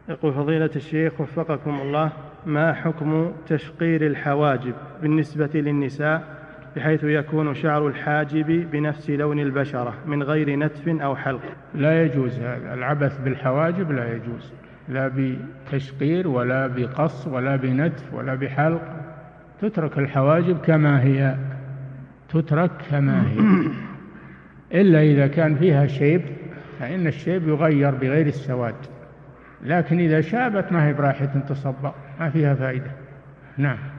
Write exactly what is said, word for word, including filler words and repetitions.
يقول فضيلة الشيخ وفقكم الله، ما حكم تشقير الحواجب بالنسبة للنساء بحيث يكون شعر الحاجب بنفس لون البشرة من غير نتف أو حلق؟ لا يجوز هذا العبث بالحواجب، لا يجوز، لا بتشقير ولا بقص ولا بنتف ولا بحلق. تترك الحواجب كما هي، تترك كما هي، إلا إذا كان فيها شيب، فإن الشيب يغير بغير السواد، لكن إذا شابت ما هي براحة تصبغ، ما فيها فائدة. نعم.